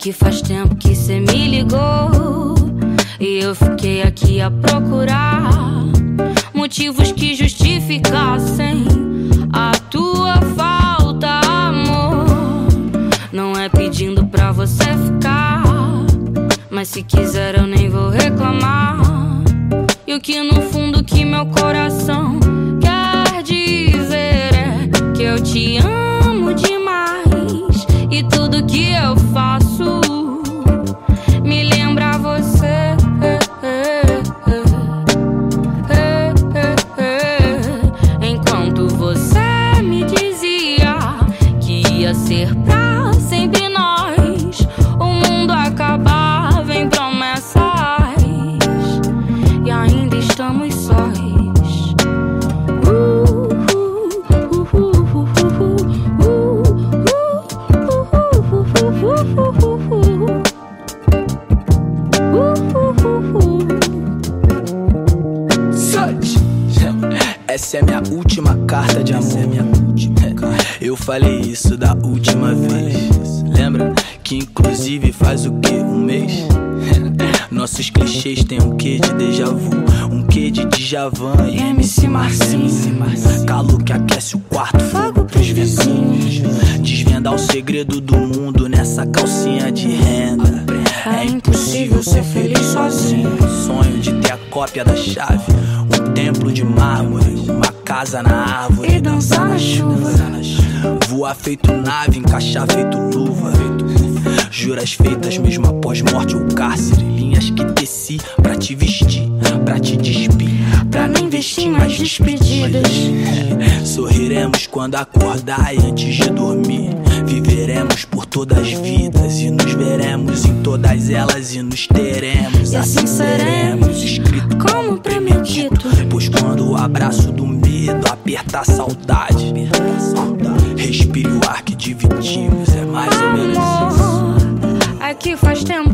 que faz tempo que cê me ligou e eu fiquei aqui a procurar motivos que justificassem a tua falta, amor. Não é pedindo pra você ficar, mas se quiser eu nem vou reclamar. E o que no fundo que meu coração quer dizer é que eu te amo demais, e tudo que eu faço me lembra você. Enquanto você me dizia que ia ser pra sempre nós, o mundo acabava em promessas e ainda estamos sós. Essa é minha última carta de amor. Eu falei isso da última vez. Lembra? Que inclusive faz o que? Um mês? Nossos clichês tem um quê de déjà vu, um quê de Djavan e MC Marcinho. Calor que aquece o quarto, fogo pros vizinhos. Desvendar o segredo do mundo nessa calcinha de renda. É impossível ser feliz sozinho. Sonho de ter a cópia da chave, um templo de mármore, uma casa na árvore E dançar na chuva. Voar feito nave, encaixar feito luva. Juras feitas mesmo após morte ou cárcere. Linhas que teci pra te vestir, pra te despir, Pra não investir mais despedidas. Sorriremos quando acordar e antes de dormir. Viveremos por todas as vidas e nos veremos em todas elas e nos teremos. E assim seremos, escrito como premedito. Pois quando o abraço do medo apertar a saudade, respire o ar que dividimos. É mais ou menos isso. Amor, é que faz tempo